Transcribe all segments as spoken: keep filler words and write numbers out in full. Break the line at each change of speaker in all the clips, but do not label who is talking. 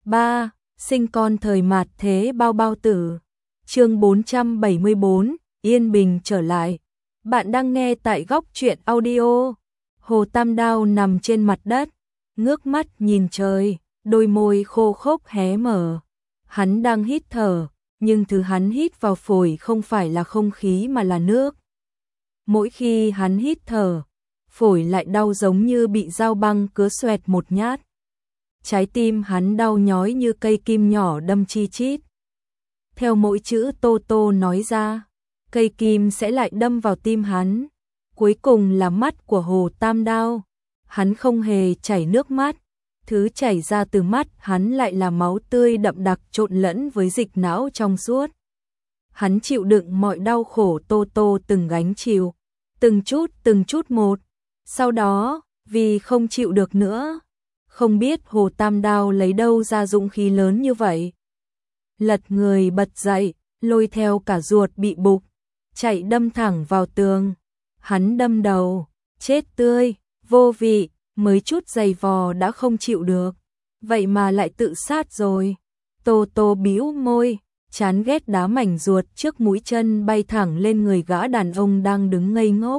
ba. Sinh con thời mạt thế bao bao tử. Chương bốn trăm bảy mươi bốn, yên bình trở lại. Bạn đang nghe tại Góc Truyện Audio. Hồ Tam Đao nằm trên mặt đất, ngước mắt nhìn trời, đôi môi khô khốc hé mở. Hắn đang hít thở, nhưng thứ hắn hít vào phổi không phải là không khí mà là nước. Mỗi khi hắn hít thở, phổi lại đau giống như bị dao băng cứa xoẹt một nhát. Trái tim hắn đau nhói như cây kim nhỏ đâm chi chít. Theo mỗi chữ Tô Tô nói ra, cây kim sẽ lại đâm vào tim hắn. Cuối cùng là mắt của Hồ Tam Đao. Hắn không hề chảy nước mắt, thứ chảy ra từ mắt hắn lại là máu tươi đậm đặc trộn lẫn với dịch não trong suốt. Hắn chịu đựng mọi đau khổ Tô Tô từng gánh chịu, từng chút từng chút một. Sau đó, vì không chịu được nữa, không biết Hồ Tam Đao lấy đâu ra dũng khí lớn như vậy. Lật người bật dậy, lôi theo cả ruột bị bục, chạy đâm thẳng vào tường. Hắn đâm đầu, chết tươi, vô vị, mới chút giày vò đã không chịu được, vậy mà lại tự sát rồi. Tô Tô bĩu môi, chán ghét đá mảnh ruột trước mũi chân bay thẳng lên người gã đàn ông đang đứng ngây ngốc.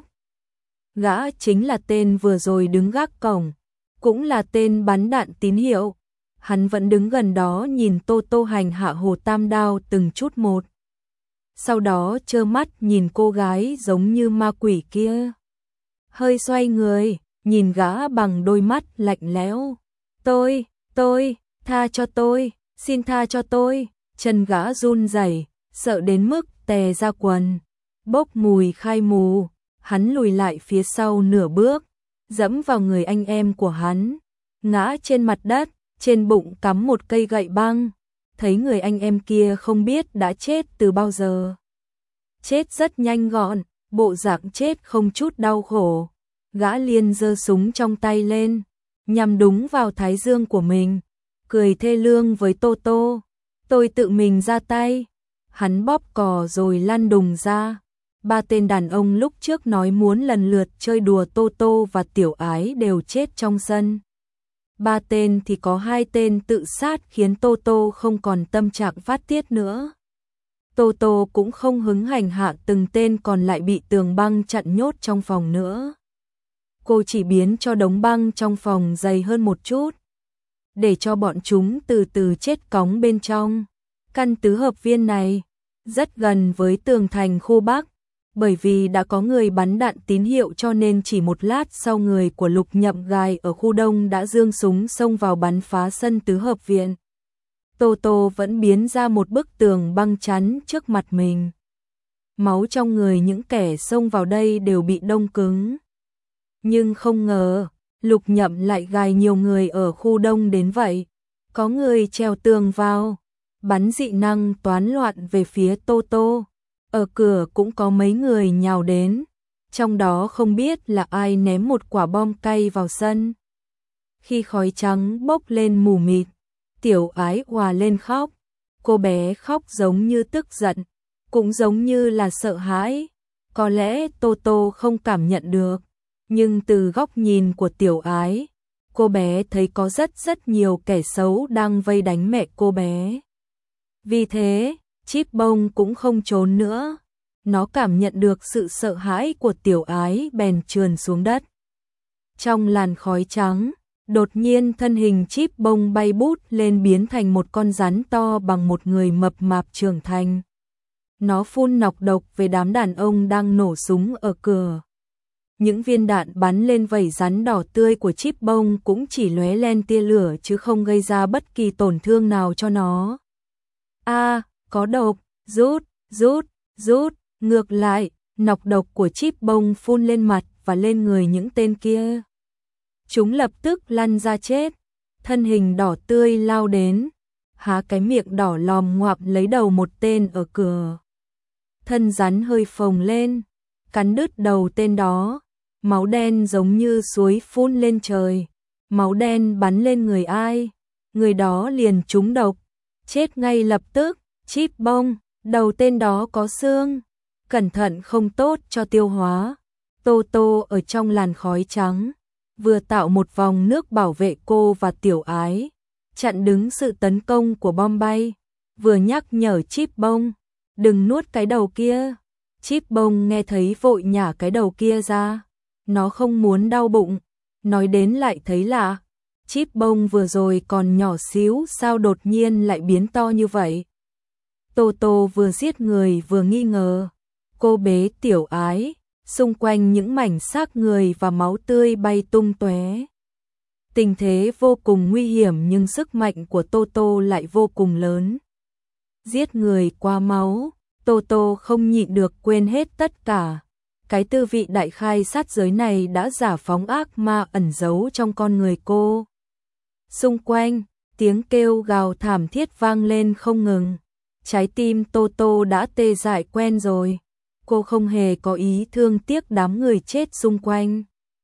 Gã chính là tên vừa rồi đứng gác cổng, cũng là tên bắn đạn tín hiệu. Hắn vẫn đứng gần đó nhìn Tô Tô hành hạ Hồ Tam Đao từng chút một. Sau đó trơ mắt nhìn cô gái giống như ma quỷ kia. Hơi xoay người, nhìn gã bằng đôi mắt lạnh lẽo. Tôi, tôi, tha cho tôi, xin tha cho tôi. Chân gã run rẩy, sợ đến mức tè ra quần, bốc mùi khai mù. Hắn lùi lại phía sau nửa bước, dẫm vào người anh em của hắn, ngã trên mặt đất, trên bụng cắm một cây gậy băng. Thấy người anh em kia không biết đã chết từ bao giờ. Chết rất nhanh gọn, bộ dạng chết không chút đau khổ. Gã liền giơ súng trong tay lên, nhằm đúng vào thái dương của mình, cười thê lương với Tô Tô. Tôi tự mình ra tay. Hắn bóp cò rồi lăn đùng ra. Ba tên đàn ông lúc trước nói muốn lần lượt chơi đùa Tô Tô và Tiểu Ái đều chết trong sân. Ba tên thì có hai tên tự sát khiến Tô Tô không còn tâm trạng phát tiết nữa. Tô Tô cũng không hứng hành hạ từng tên còn lại bị tường băng chặn nhốt trong phòng nữa. Cô chỉ biến cho đống băng trong phòng dày hơn một chút, để cho bọn chúng từ từ chết cóng bên trong. Căn tứ hợp viên này rất gần với tường thành khu Bắc. Bởi vì đã có người bắn đạn tín hiệu cho nên chỉ một lát sau người của Lục Nhậm Gài ở khu Đông đã giương súng xông vào bắn phá sân tứ hợp viện. Tô Tô vẫn biến ra một bức tường băng chắn trước mặt mình. Máu trong người những kẻ xông vào đây đều bị đông cứng. Nhưng không ngờ, Lục Nhậm lại gài nhiều người ở khu Đông đến vậy. Có người trèo tường vào, bắn dị năng toán loạn về phía Tô Tô. Ở cửa cũng có mấy người nhào đến, trong đó không biết là ai ném một quả bom cay vào sân. Khi khói trắng bốc lên mù mịt, Tiểu Ái òa lên khóc. Cô bé khóc giống như tức giận, cũng giống như là sợ hãi. Có lẽ Tô Tô không cảm nhận được, nhưng từ góc nhìn của Tiểu Ái, cô bé thấy có rất rất nhiều kẻ xấu đang vây đánh mẹ cô bé. Vì thế, Chíp Bông cũng không trốn nữa. Nó cảm nhận được sự sợ hãi của Tiểu Ái bèn trườn xuống đất. Trong làn khói trắng, đột nhiên thân hình Chíp Bông bay bút lên biến thành một con rắn to bằng một người mập mạp trưởng thành. Nó phun nọc độc về đám đàn ông đang nổ súng ở cửa. Những viên đạn bắn lên vảy rắn đỏ tươi của Chíp Bông cũng chỉ lóe lên tia lửa chứ không gây ra bất kỳ tổn thương nào cho nó. A, có độc, rút, rút, rút. Ngược lại, nọc độc của Chíp Bông phun lên mặt và lên người những tên kia. Chúng lập tức lăn ra chết. Thân hình đỏ tươi lao đến, há cái miệng đỏ lòm ngoạp lấy đầu một tên ở cửa. Thân rắn hơi phồng lên, cắn đứt đầu tên đó. Máu đen giống như suối phun lên trời. Máu đen bắn lên người ai, người đó liền trúng độc, chết ngay lập tức. Chíp Bông, đầu tên đó có xương, cẩn thận không tốt cho tiêu hóa. Tô Tô ở trong làn khói trắng, vừa tạo một vòng nước bảo vệ cô và Tiểu Ái. chặn đứng sự tấn công của bom bay, vừa nhắc nhở Chip Bông, đừng nuốt cái đầu kia. Chip Bông nghe thấy vội nhả cái đầu kia ra, nó không muốn đau bụng, nói đến lại thấy lạ. Chip Bông vừa rồi còn nhỏ xíu sao đột nhiên lại biến to như vậy. Toto vừa giết người vừa nghi ngờ, cô bế Tiểu Ái, xung quanh những mảnh xác người và máu tươi bay tung tóe. Tình thế vô cùng nguy hiểm nhưng sức mạnh của Toto lại vô cùng lớn. Giết người qua máu, Toto không nhịn được quên hết tất cả. Cái tư vị đại khai sát giới này đã giả phóng ác ma ẩn giấu trong con người cô. Xung quanh, tiếng kêu gào thảm thiết vang lên không ngừng. Trái tim Toto đã tê dại quen rồi. Cô không hề có ý thương tiếc đám người chết xung quanh.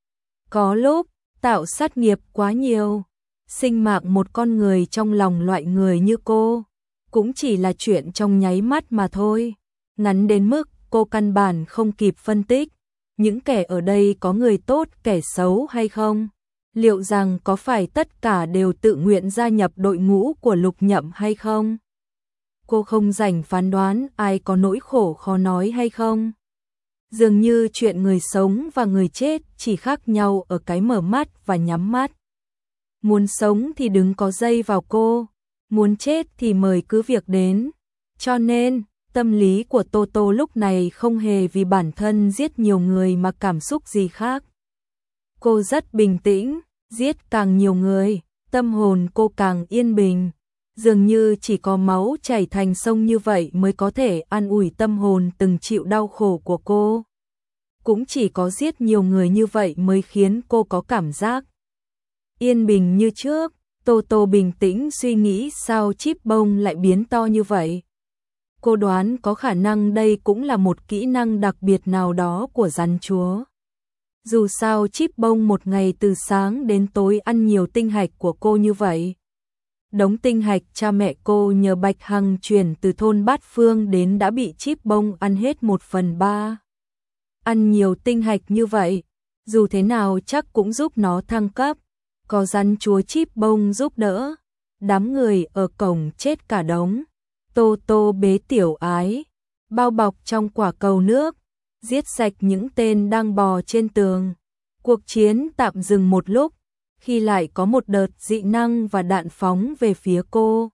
Có lúc, tạo sát nghiệp quá nhiều. Sinh mạng một con người trong lòng loại người như cô, cũng chỉ là chuyện trong nháy mắt mà thôi. Ngắn đến mức cô căn bản không kịp phân tích. Những kẻ ở đây có người tốt kẻ xấu hay không? Liệu rằng có phải tất cả đều tự nguyện gia nhập đội ngũ của Lục Nhậm hay không? Cô không rảnh phán đoán ai có nỗi khổ khó nói hay không. Dường như chuyện người sống và người chết chỉ khác nhau ở cái mở mắt và nhắm mắt. Muốn sống thì đừng có dây vào cô, muốn chết thì mời cứ việc đến. Cho nên, tâm lý của Toto lúc này không hề vì bản thân giết nhiều người mà cảm xúc gì khác. Cô rất bình tĩnh, giết càng nhiều người, tâm hồn cô càng yên bình. Dường như chỉ có máu chảy thành sông như vậy mới có thể an ủi tâm hồn từng chịu đau khổ của cô. Cũng chỉ có giết nhiều người như vậy mới khiến cô có cảm giác yên bình như trước. Toto bình tĩnh suy nghĩ sao Chip Bông lại biến to như vậy. Cô đoán có khả năng đây cũng là một kỹ năng đặc biệt nào đó của rắn chúa. Dù sao Chip Bông một ngày từ sáng đến tối ăn nhiều tinh hạch của cô như vậy. Đống tinh hạch cha mẹ cô nhờ Bạch Hằng chuyển từ thôn Bát Phương đến đã bị Chip Bông ăn hết một phần ba. Ăn nhiều tinh hạch như vậy, dù thế nào chắc cũng giúp nó thăng cấp. Có rắn chúa Chip Bông giúp đỡ, đám người ở cổng chết cả đống. Toto bế Tiểu Ái, bao bọc trong quả cầu nước, giết sạch những tên đang bò trên tường. Cuộc chiến tạm dừng một lúc, khi lại có một đợt dị năng và đạn phóng về phía cô.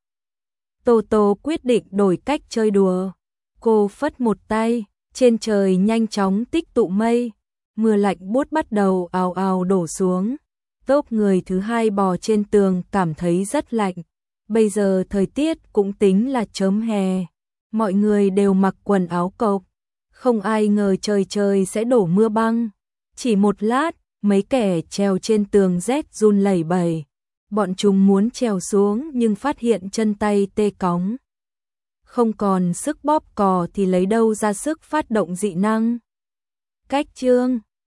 Toto quyết định đổi cách chơi đùa. Cô phất một tay, trên trời nhanh chóng tích tụ mây, mưa lạnh buốt bắt đầu ào ào đổ xuống. Tốp người thứ hai bò trên tường cảm thấy rất lạnh. Bây giờ thời tiết cũng tính là chớm hè. Mọi người đều mặc quần áo cộc. Không ai ngờ trời trời sẽ đổ mưa băng. Chỉ một lát, mấy kẻ trèo trên tường rét run lẩy bẩy. Bọn chúng muốn trèo xuống nhưng phát hiện chân tay tê cóng. Không còn sức bóp cò thì lấy đâu ra sức phát động dị năng. Cách chương